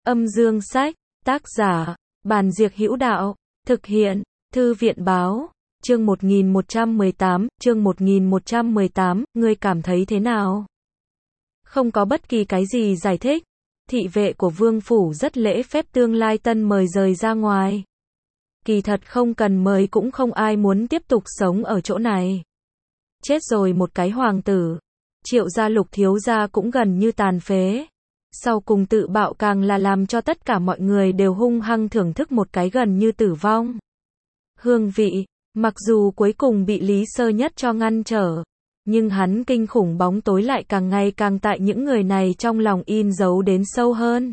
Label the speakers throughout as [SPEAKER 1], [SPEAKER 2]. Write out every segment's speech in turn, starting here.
[SPEAKER 1] Âm dương sách, tác giả, Bàn Diệc Hữu Đạo, thực hiện, Thư viện Báo, chương 1118, ngươi cảm thấy thế nào? Không có bất kỳ cái gì giải thích, thị vệ của vương phủ rất lễ phép tương lai tân mời rời ra ngoài. Kỳ thật không cần mời cũng không ai muốn tiếp tục sống ở chỗ này. Chết rồi một cái hoàng tử, Triệu gia Lục thiếu gia cũng gần như tàn phế. Sau cùng tự bạo càng là làm cho tất cả mọi người đều hung hăng thưởng thức một cái gần như tử vong. Hương vị, mặc dù cuối cùng bị Lý Sơ Nhất cho ngăn trở, nhưng hắn kinh khủng bóng tối lại càng ngày càng tại những người này trong lòng in dấu đến sâu hơn.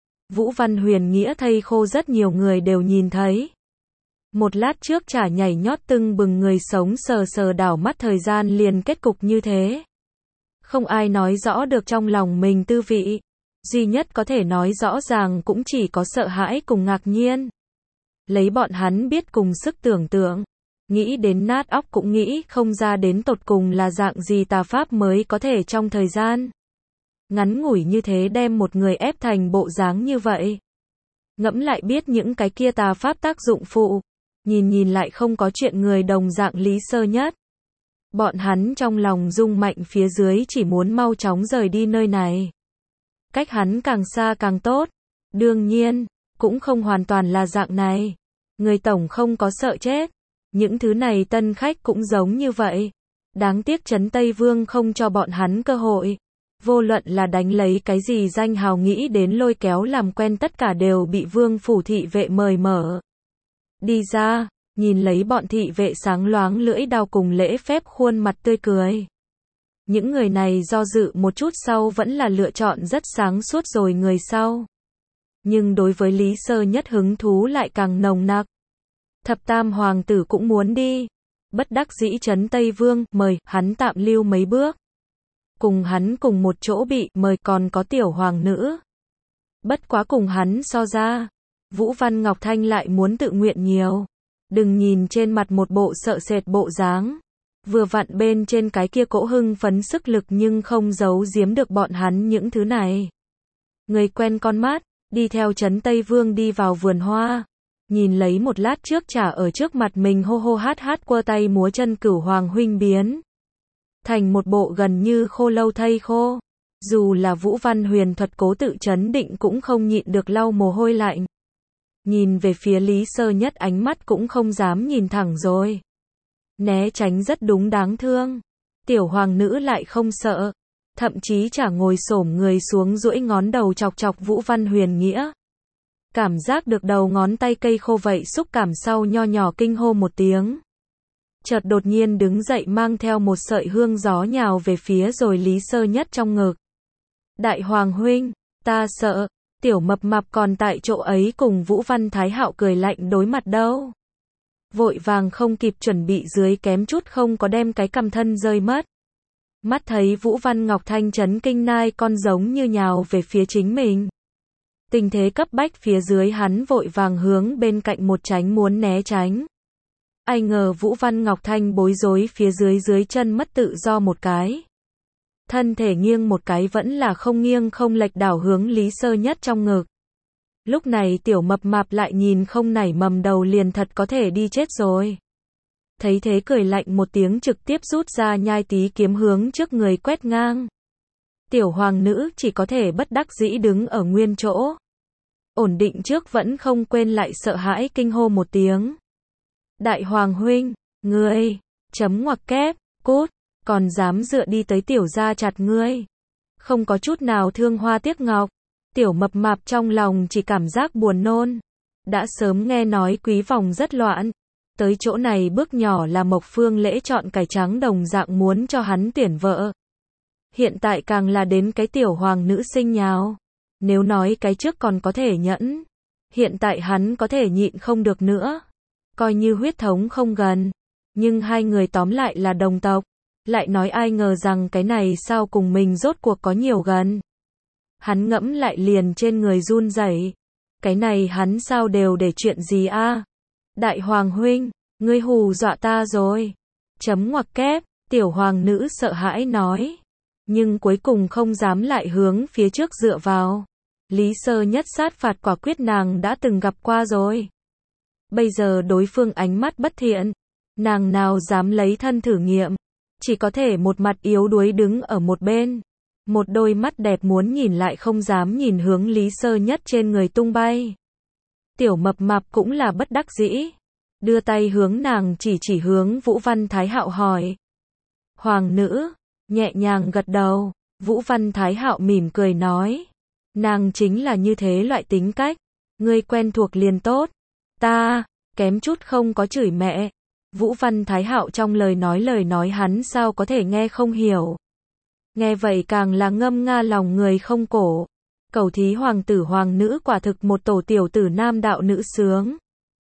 [SPEAKER 1] Vũ Văn Huyền Nghĩa thây khô rất nhiều người đều nhìn thấy. Một lát trước chả nhảy nhót tưng bừng người sống sờ sờ đảo mắt thời gian liền kết cục như thế. Không ai nói rõ được trong lòng mình tư vị. Duy nhất có thể nói rõ ràng cũng chỉ có sợ hãi cùng ngạc nhiên. Lấy bọn hắn biết cùng sức tưởng tượng, nghĩ đến nát óc cũng nghĩ không ra đến tột cùng là dạng gì tà pháp mới có thể trong thời gian ngắn ngủi như thế đem một người ép thành bộ dáng như vậy. Ngẫm lại biết những cái kia tà pháp tác dụng phụ, nhìn lại không có chuyện người đồng dạng Lý Sơ Nhất. Bọn hắn trong lòng rung mạnh phía dưới chỉ muốn mau chóng rời đi nơi này. Cách hắn càng xa càng tốt. Đương nhiên, cũng không hoàn toàn là dạng này. Người tổng không có sợ chết. Những thứ này tân khách cũng giống như vậy. Đáng tiếc Trấn Tây Vương không cho bọn hắn cơ hội. Vô luận là đánh lấy cái gì danh hào nghĩ đến lôi kéo làm quen tất cả đều bị vương phủ thị vệ mời mở. Đi ra, nhìn lấy bọn thị vệ sáng loáng lưỡi đao cùng lễ phép khuôn mặt tươi cười. Những người này do dự một chút sau vẫn là lựa chọn rất sáng suốt rồi người sau. Nhưng đối với Lý Sơ Nhất hứng thú lại càng nồng nặc. Thập tam hoàng tử cũng muốn đi. Bất đắc dĩ Trấn Tây Vương mời hắn tạm lưu mấy bước. Cùng hắn cùng một chỗ bị mời còn có tiểu hoàng nữ. Bất quá cùng hắn so ra, Vũ Văn Ngọc Thanh lại muốn tự nguyện nhiều. Đừng nhìn trên mặt một bộ sợ sệt bộ dáng. Vừa vặn bên trên cái kia cỗ hưng phấn sức lực nhưng không giấu giếm được bọn hắn những thứ này. Người quen con mắt, đi theo Trấn Tây Vương đi vào vườn hoa. Nhìn lấy một lát trước trả ở trước mặt mình hô hô hát hát quơ tay múa chân Cửu Hoàng huynh biến thành một bộ gần như khô lâu thây khô. Dù là Vũ Văn Huyền thuật cố tự trấn định cũng không nhịn được lau mồ hôi lạnh. Nhìn về phía Lý Sơ Nhất ánh mắt cũng không dám nhìn thẳng rồi. Né tránh rất đúng đáng thương. Tiểu hoàng nữ lại không sợ. Thậm chí chả ngồi xổm người xuống duỗi ngón đầu chọc chọc Vũ Văn Huyền Nghĩa. Cảm giác được đầu ngón tay cây khô vậy xúc cảm sau nho nhỏ kinh hô một tiếng. Chợt đột nhiên đứng dậy mang theo một sợi hương gió nhào về phía rồi Lý Sơ Nhất trong ngực. Đại hoàng huynh, ta sợ. Tiểu mập mạp còn tại chỗ ấy cùng Vũ Văn Thái Hạo cười lạnh đối mặt đâu. Vội vàng không kịp chuẩn bị dưới kém chút không có đem cái cằm thân rơi mất. Mắt thấy Vũ Văn Ngọc Thanh chấn kinh nai con giống như nhào về phía chính mình. Tình thế cấp bách phía dưới hắn vội vàng hướng bên cạnh một tránh muốn né tránh. Ai ngờ Vũ Văn Ngọc Thanh bối rối phía dưới chân mất tự do một cái. Thân thể nghiêng một cái vẫn là không nghiêng không lệch đảo hướng Lý Sơ Nhất trong ngực. Lúc này tiểu mập mạp lại nhìn không nảy mầm đầu liền thật có thể đi chết rồi. Thấy thế cười lạnh một tiếng trực tiếp rút ra nhai tí kiếm hướng trước người quét ngang. Tiểu hoàng nữ chỉ có thể bất đắc dĩ đứng ở nguyên chỗ. Ổn định trước vẫn không quên lại sợ hãi kinh hô một tiếng. Đại hoàng huynh, ngươi, chấm ngoặc kép, cút, còn dám dựa đi tới tiểu gia chặt ngươi. Không có chút nào thương hoa tiếc ngọc. Tiểu mập mạp trong lòng chỉ cảm giác buồn nôn. Đã sớm nghe nói Quý Vòng rất loạn. Tới chỗ này bước nhỏ là Mộc Phương Lễ chọn cải trắng đồng dạng muốn cho hắn tuyển vợ. Hiện tại càng là đến cái tiểu hoàng nữ sinh nhào. Nếu nói cái trước còn có thể nhẫn. Hiện tại hắn có thể nhịn không được nữa. Coi như huyết thống không gần. Nhưng hai người tóm lại là đồng tộc. Lại nói ai ngờ rằng cái này sao cùng mình rốt cuộc có nhiều gần. Hắn ngẫm lại liền trên người run rẩy. Cái này hắn sao đều để chuyện gì a? Đại hoàng huynh, ngươi hù dọa ta rồi. Chấm ngoặc kép, tiểu hoàng nữ sợ hãi nói. Nhưng cuối cùng không dám lại hướng phía trước dựa vào. Lý Sơ Nhất sát phạt quả quyết nàng đã từng gặp qua rồi. Bây giờ đối phương ánh mắt bất thiện, nàng nào dám lấy thân thử nghiệm, chỉ có thể một mặt yếu đuối đứng ở một bên. Một đôi mắt đẹp muốn nhìn lại không dám nhìn hướng Lý Sơ Nhất trên người tung bay. Tiểu Mập Mạp cũng là bất đắc dĩ, đưa tay hướng nàng chỉ hướng Vũ Văn Thái Hạo hỏi. Hoàng nữ, nhẹ nhàng gật đầu, Vũ Văn Thái Hạo mỉm cười nói. Nàng chính là như thế loại tính cách, ngươi quen thuộc liền tốt. Ta, kém chút không có chửi mẹ. Vũ Văn Thái Hạo trong lời nói hắn sao có thể nghe không hiểu. Nghe vậy càng là ngâm nga lòng người không cổ. Cầu thí hoàng tử hoàng nữ quả thực một tổ tiểu tử nam đạo nữ sướng.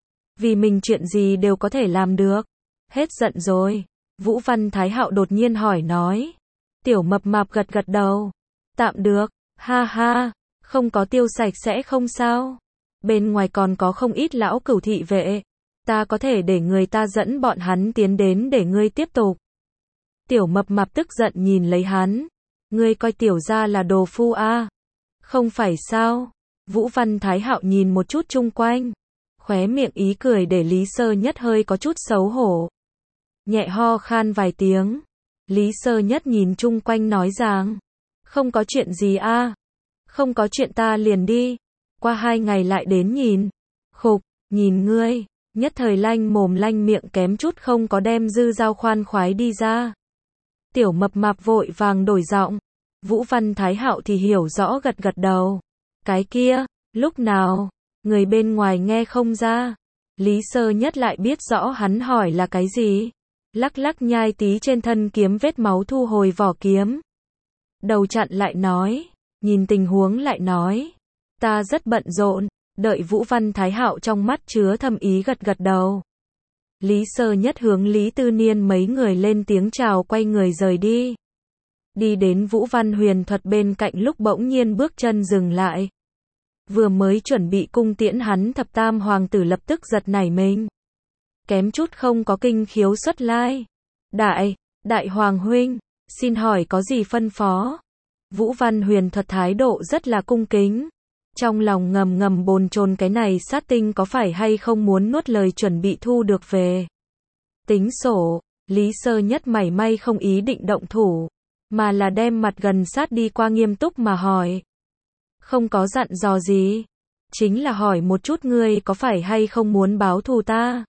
[SPEAKER 1] Vì mình chuyện gì đều có thể làm được. Hết giận rồi. Vũ Văn Thái Hạo đột nhiên hỏi nói. Tiểu Mập Mạp gật gật đầu. Tạm được, ha ha, không có tiêu sạch sẽ không sao. Bên ngoài còn có không ít lão cửu thị vệ. Ta có thể để người ta dẫn bọn hắn tiến đến để ngươi tiếp tục. Tiểu Mập Mạp tức giận nhìn lấy hắn. Ngươi coi tiểu gia là đồ phu a? Không phải sao? Vũ Văn Thái Hạo nhìn một chút chung quanh. Khóe miệng ý cười để Lý Sơ Nhất hơi có chút xấu hổ. Nhẹ ho khan vài tiếng. Lý Sơ Nhất nhìn chung quanh nói rằng. Không có chuyện gì a? Không có chuyện ta liền đi. Qua 2 ngày lại đến nhìn. Khục, nhìn ngươi. Nhất thời lanh mồm lanh miệng kém chút không có đem dư dao khoan khoái đi ra. Tiểu Mập Mạp vội vàng đổi giọng. Vũ Văn Thái Hạo thì hiểu rõ gật gật đầu. Cái kia, lúc nào, người bên ngoài nghe không ra. Lý Sơ Nhất lại biết rõ hắn hỏi là cái gì. Lắc lắc nhai tí trên thân kiếm vết máu thu hồi vỏ kiếm. Đầu chặn lại nói, nhìn tình huống lại nói. Ta rất bận rộn, đợi Vũ Văn Thái Hạo trong mắt chứa thâm ý gật gật đầu. Lý Sơ Nhất hướng Lý Tư Niên mấy người lên tiếng chào quay người rời đi. Đi đến Vũ Văn Huyền Thuật bên cạnh lúc bỗng nhiên bước chân dừng lại. Vừa mới chuẩn bị cung tiễn hắn thập tam hoàng tử lập tức giật nảy mình. Kém chút không có kinh khiếu xuất lai. Đại hoàng huynh, xin hỏi có gì phân phó? Vũ Văn Huyền Thuật thái độ rất là cung kính. Trong lòng ngầm bồn chồn cái này sát tinh có phải hay không muốn nuốt lời chuẩn bị thu được về. Tính sổ, Lý Sơ Nhất mảy may không ý định động thủ, mà là đem mặt gần sát đi qua nghiêm túc mà hỏi. Không có dặn dò gì, chính là hỏi một chút ngươi có phải hay không muốn báo thù ta.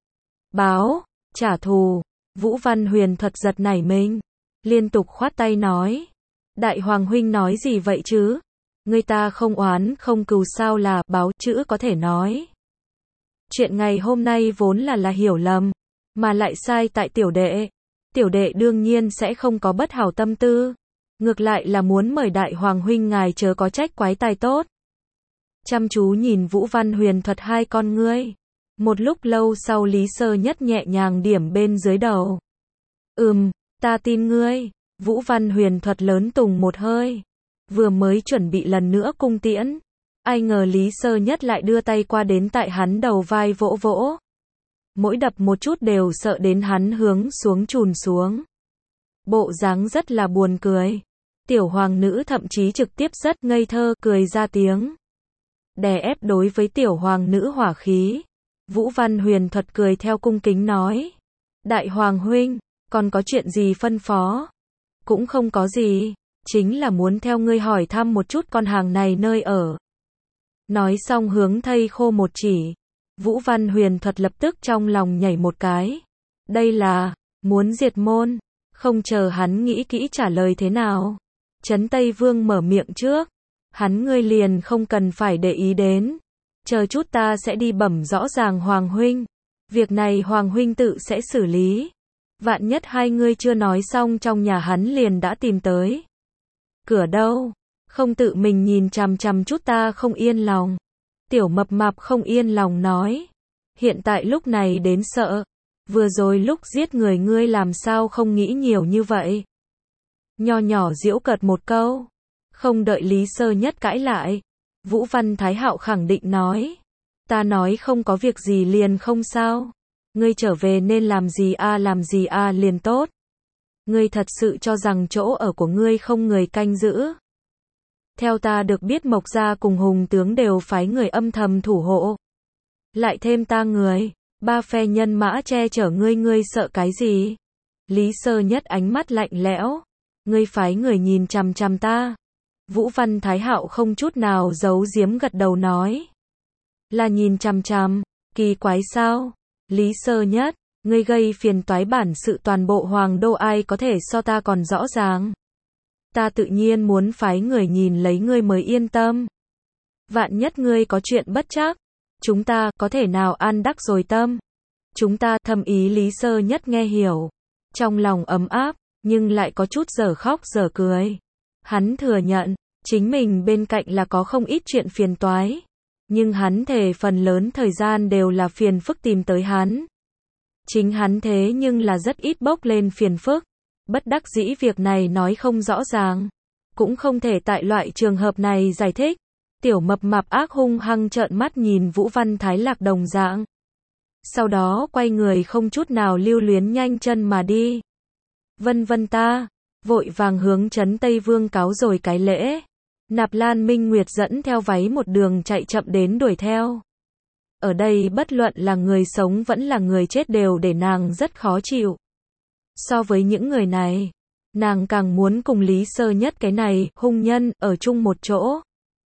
[SPEAKER 1] Báo, trả thù, Vũ Văn Huyền Thuật giật nảy mình, liên tục khoát tay nói. Đại hoàng huynh nói gì vậy chứ? Người ta không oán không cừu sao là báo chữ có thể nói. Chuyện ngày hôm nay vốn là hiểu lầm, mà lại sai tại tiểu đệ. Tiểu đệ đương nhiên sẽ không có bất hảo tâm tư. Ngược lại là muốn mời đại hoàng huynh ngài chớ có trách quái tài tốt. Chăm chú nhìn Vũ Văn Huyền Thuật hai con ngươi. Một lúc lâu sau Lý Sơ Nhất nhẹ nhàng điểm bên dưới đầu. Ta tin ngươi. Vũ Văn Huyền Thuật lớn tùng một hơi. Vừa mới chuẩn bị lần nữa cung tiễn. Ai ngờ Lý Sơ Nhất lại đưa tay qua đến tại hắn đầu vai vỗ vỗ. Mỗi đập một chút đều sợ đến hắn hướng xuống chùn xuống. Bộ dáng rất là buồn cười. Tiểu hoàng nữ thậm chí trực tiếp rất ngây thơ cười ra tiếng. Đè ép đối với tiểu hoàng nữ hỏa khí. Vũ Văn Huyền Thuật cười theo cung kính nói. Đại hoàng huynh, còn có chuyện gì phân phó? Cũng không có gì, chính là muốn theo ngươi hỏi thăm một chút con hàng này nơi ở. Nói xong hướng thây khô một chỉ. Vũ Văn Huyền Thuật lập tức trong lòng nhảy một cái. Đây là, muốn diệt môn. Không chờ hắn nghĩ kỹ trả lời thế nào. Trấn Tây Vương mở miệng trước. Hắn ngươi liền không cần phải để ý đến. Chờ chút ta sẽ đi bẩm rõ ràng Hoàng huynh. Việc này Hoàng huynh tự sẽ xử lý. Vạn nhất hai ngươi chưa nói xong trong nhà hắn liền đã tìm tới. Cửa đâu? Không tự mình nhìn chằm chằm chút ta không yên lòng. Tiểu Mập Mạp không yên lòng nói. Hiện tại lúc này đến sợ. Vừa rồi lúc giết người ngươi làm sao không nghĩ nhiều như vậy. Nho nhỏ giễu cợt một câu. Không đợi Lý Sơ Nhất cãi lại. Vũ Văn Thái Hạo khẳng định nói. Ta nói không có việc gì liền không sao. Ngươi trở về nên làm gì liền tốt. Ngươi thật sự cho rằng chỗ ở của ngươi không người canh giữ. Theo ta được biết Mộc gia cùng Hùng tướng đều phái người âm thầm thủ hộ. Lại thêm ta người, ba phe nhân mã che chở ngươi sợ cái gì? Lý Sơ Nhất ánh mắt lạnh lẽo. Ngươi phái người nhìn chằm chằm ta. Vũ Văn Thái Hạo không chút nào giấu giếm gật đầu nói. Là nhìn chằm chằm, kỳ quái sao? Lý Sơ Nhất, ngươi gây phiền toái bản sự toàn bộ Hoàng Đô ai có thể so ta còn rõ ràng. Ta tự nhiên muốn phái người nhìn lấy ngươi mới yên tâm. Vạn nhất ngươi có chuyện bất trắc, chúng ta có thể nào an đắc rồi tâm. Chúng ta thâm ý Lý Sơ Nhất nghe hiểu. Trong lòng ấm áp, nhưng lại có chút dở khóc dở cười. Hắn thừa nhận, chính mình bên cạnh là có không ít chuyện phiền toái. Nhưng hắn thề phần lớn thời gian đều là phiền phức tìm tới hắn. Chính hắn thế nhưng là rất ít bốc lên phiền phức. Bất đắc dĩ việc này nói không rõ ràng. Cũng không thể tại loại trường hợp này giải thích. Tiểu mập mạp ác hung hăng trợn mắt nhìn Vũ Văn Thái Lạc đồng dạng. Sau đó quay người không chút nào lưu luyến nhanh chân mà đi. Vân vân ta, vội vàng hướng trấn Tây Vương cáo rồi cái lễ. Nạp Lan Minh Nguyệt dẫn theo váy một đường chạy chậm đến đuổi theo. Ở đây bất luận là người sống vẫn là người chết đều để nàng rất khó chịu. So với những người này, nàng càng muốn cùng Lý Sơ Nhất cái này, hung nhân, ở chung một chỗ.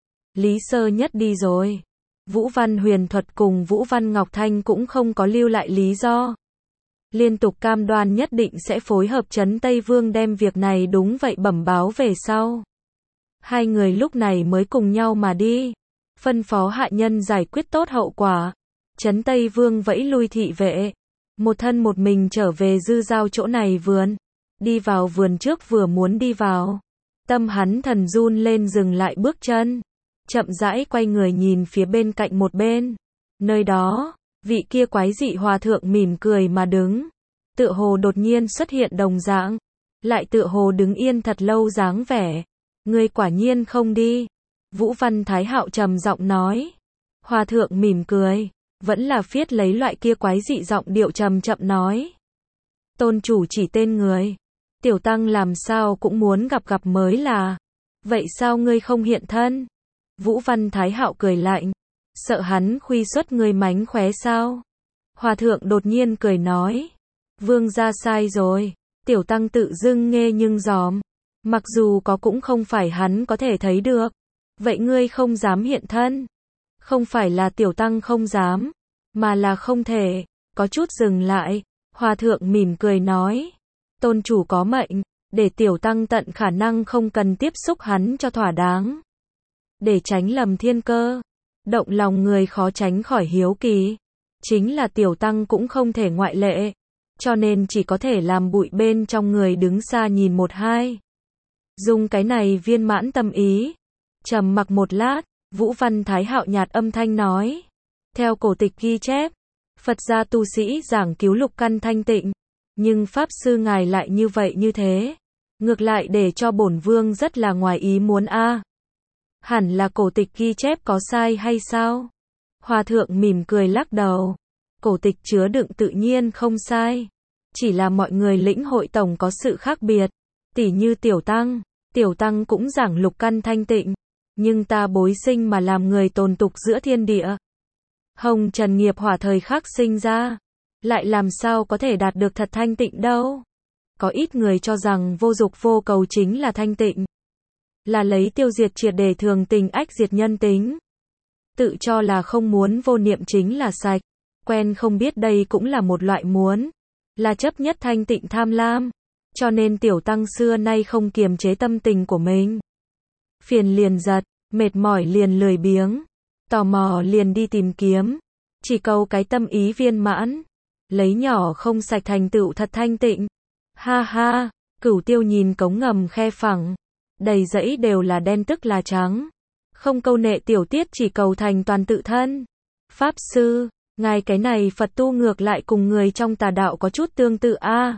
[SPEAKER 1] Lý Sơ Nhất đi rồi. Vũ Văn Huyền Thuật cùng Vũ Văn Ngọc Thanh cũng không có lưu lại lý do. Liên tục cam đoan nhất định sẽ phối hợp trấn Tây Vương đem việc này đúng vậy bẩm báo về sau. Hai người lúc này mới cùng nhau mà đi. Phân phó hạ nhân giải quyết tốt hậu quả. Trấn Tây Vương vẫy lui thị vệ. Một thân một mình trở về Dư Giao chỗ này vườn. Đi vào vườn trước vừa muốn đi vào. Tâm hắn thần run lên dừng lại bước chân. Chậm rãi quay người nhìn phía bên cạnh một bên. Nơi đó, vị kia quái dị hòa thượng mỉm cười mà đứng. Tựa hồ đột nhiên xuất hiện đồng dạng. Lại tựa hồ đứng yên thật lâu dáng vẻ. Ngươi quả nhiên không đi. Vũ Văn Thái Hạo trầm giọng nói. Hòa thượng mỉm cười. Vẫn là phiết lấy loại kia quái dị giọng điệu trầm chậm nói. Tôn chủ chỉ tên người. Tiểu tăng làm sao cũng muốn gặp mới là. Vậy sao ngươi không hiện thân? Vũ Văn Thái Hạo cười lạnh. Sợ hắn khuy xuất ngươi mánh khóe sao? Hòa thượng đột nhiên cười nói. Vương gia sai rồi. Tiểu tăng tự dưng nghe nhưng giòm. Mặc dù có cũng không phải hắn có thể thấy được. Vậy ngươi không dám hiện thân. Không phải là tiểu tăng không dám. Mà là không thể. Có chút dừng lại. Hòa thượng mỉm cười nói. Tôn chủ có mệnh. Để tiểu tăng tận khả năng không cần tiếp xúc hắn cho thỏa đáng. Để tránh lầm thiên cơ. Động lòng người khó tránh khỏi hiếu kỳ. Chính là tiểu tăng cũng không thể ngoại lệ. Cho nên chỉ có thể làm bụi bên trong người đứng xa nhìn một hai. Dùng cái này viên mãn tâm ý. Trầm mặc một lát, Vũ Văn Thái Hạo nhạt âm thanh nói. Theo cổ tịch ghi chép, Phật gia tu sĩ giảng cứu lục căn thanh tịnh. Nhưng Pháp Sư ngài lại như vậy như thế. Ngược lại để cho bổn vương rất là ngoài ý muốn a. Hẳn là cổ tịch ghi chép có sai hay sao? Hòa thượng mỉm cười lắc đầu. Cổ tịch chứa đựng tự nhiên không sai. Chỉ là mọi người lĩnh hội tổng có sự khác biệt. Tỉ như tiểu tăng cũng giảng lục căn thanh tịnh. Nhưng ta bối sinh mà làm người tồn tục giữa thiên địa. Hồng trần nghiệp hỏa thời khắc sinh ra. Lại làm sao có thể đạt được thật thanh tịnh đâu. Có ít người cho rằng vô dục vô cầu chính là thanh tịnh. Là lấy tiêu diệt triệt để thường tình ách diệt nhân tính. Tự cho là không muốn vô niệm chính là sạch. Quen không biết đây cũng là một loại muốn. Là chấp nhất thanh tịnh tham lam. Cho nên tiểu tăng xưa nay không kiềm chế tâm tình của mình. Phiền liền giật, mệt mỏi liền lười biếng. Tò mò liền đi tìm kiếm. Chỉ cầu cái tâm ý viên mãn. Lấy nhỏ không sạch thành tựu thật thanh tịnh. Ha ha, Cửu Tiêu nhìn cống ngầm khe phẳng. Đầy dãy đều là đen tức là trắng. Không câu nệ tiểu tiết chỉ cầu thành toàn tự thân. Pháp sư, ngài cái này Phật tu ngược lại cùng người trong tà đạo có chút tương tự a.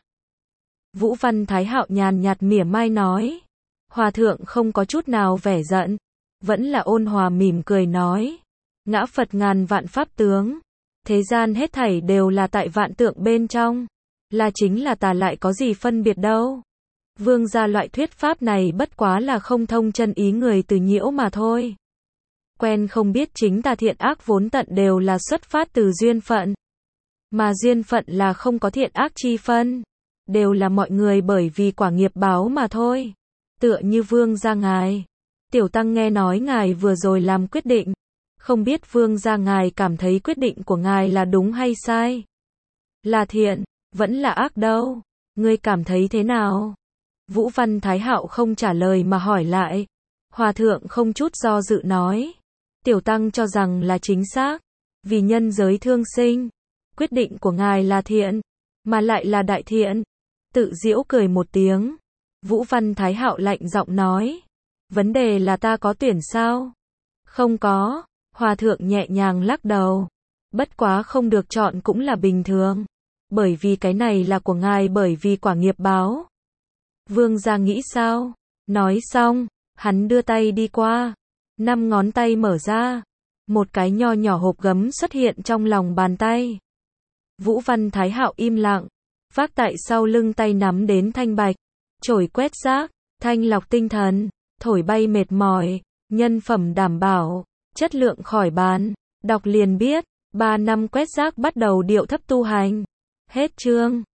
[SPEAKER 1] Vũ Văn Thái Hạo nhàn nhạt mỉa mai nói. Hòa thượng không có chút nào vẻ giận. Vẫn là ôn hòa mỉm cười nói. Ngã Phật ngàn vạn pháp tướng. Thế gian hết thảy đều là tại vạn tượng bên trong. Là chính là tà lại có gì phân biệt đâu. Vương gia loại thuyết pháp này bất quá là không thông chân ý người từ nhiễu mà thôi. Quen không biết chính tà thiện ác vốn tận đều là xuất phát từ duyên phận. Mà duyên phận là không có thiện ác chi phân. Đều là mọi người bởi vì quả nghiệp báo mà thôi. Tựa như vương gia ngài. Tiểu tăng nghe nói ngài vừa rồi làm quyết định. Không biết vương gia ngài cảm thấy quyết định của ngài là đúng hay sai? Là thiện, vẫn là ác đâu? Ngươi cảm thấy thế nào? Vũ Văn Thái Hạo không trả lời mà hỏi lại. Hòa thượng không chút do dự nói. Tiểu tăng cho rằng là chính xác. Vì nhân giới thương sinh. Quyết định của ngài là thiện. Mà lại là đại thiện. Tự giễu cười một tiếng. Vũ Văn Thái Hạo lạnh giọng nói. Vấn đề là ta có tuyển sao? Không có. Hòa thượng nhẹ nhàng lắc đầu. Bất quá không được chọn cũng là bình thường. Bởi vì cái này là của ngài bởi vì quả nghiệp báo. Vương gia nghĩ sao? Nói xong, hắn đưa tay đi qua. 5 ngón tay mở ra. Một cái nho nhỏ hộp gấm xuất hiện trong lòng bàn tay. Vũ Văn Thái Hạo im lặng. Vác tại sau lưng tay nắm đến thanh bạch. Chổi quét rác, thanh lọc tinh thần, thổi bay mệt mỏi, nhân phẩm đảm bảo, chất lượng khỏi bàn. Đọc liền biết, 3 năm quét rác bắt đầu điệu thấp tu hành. Hết chương.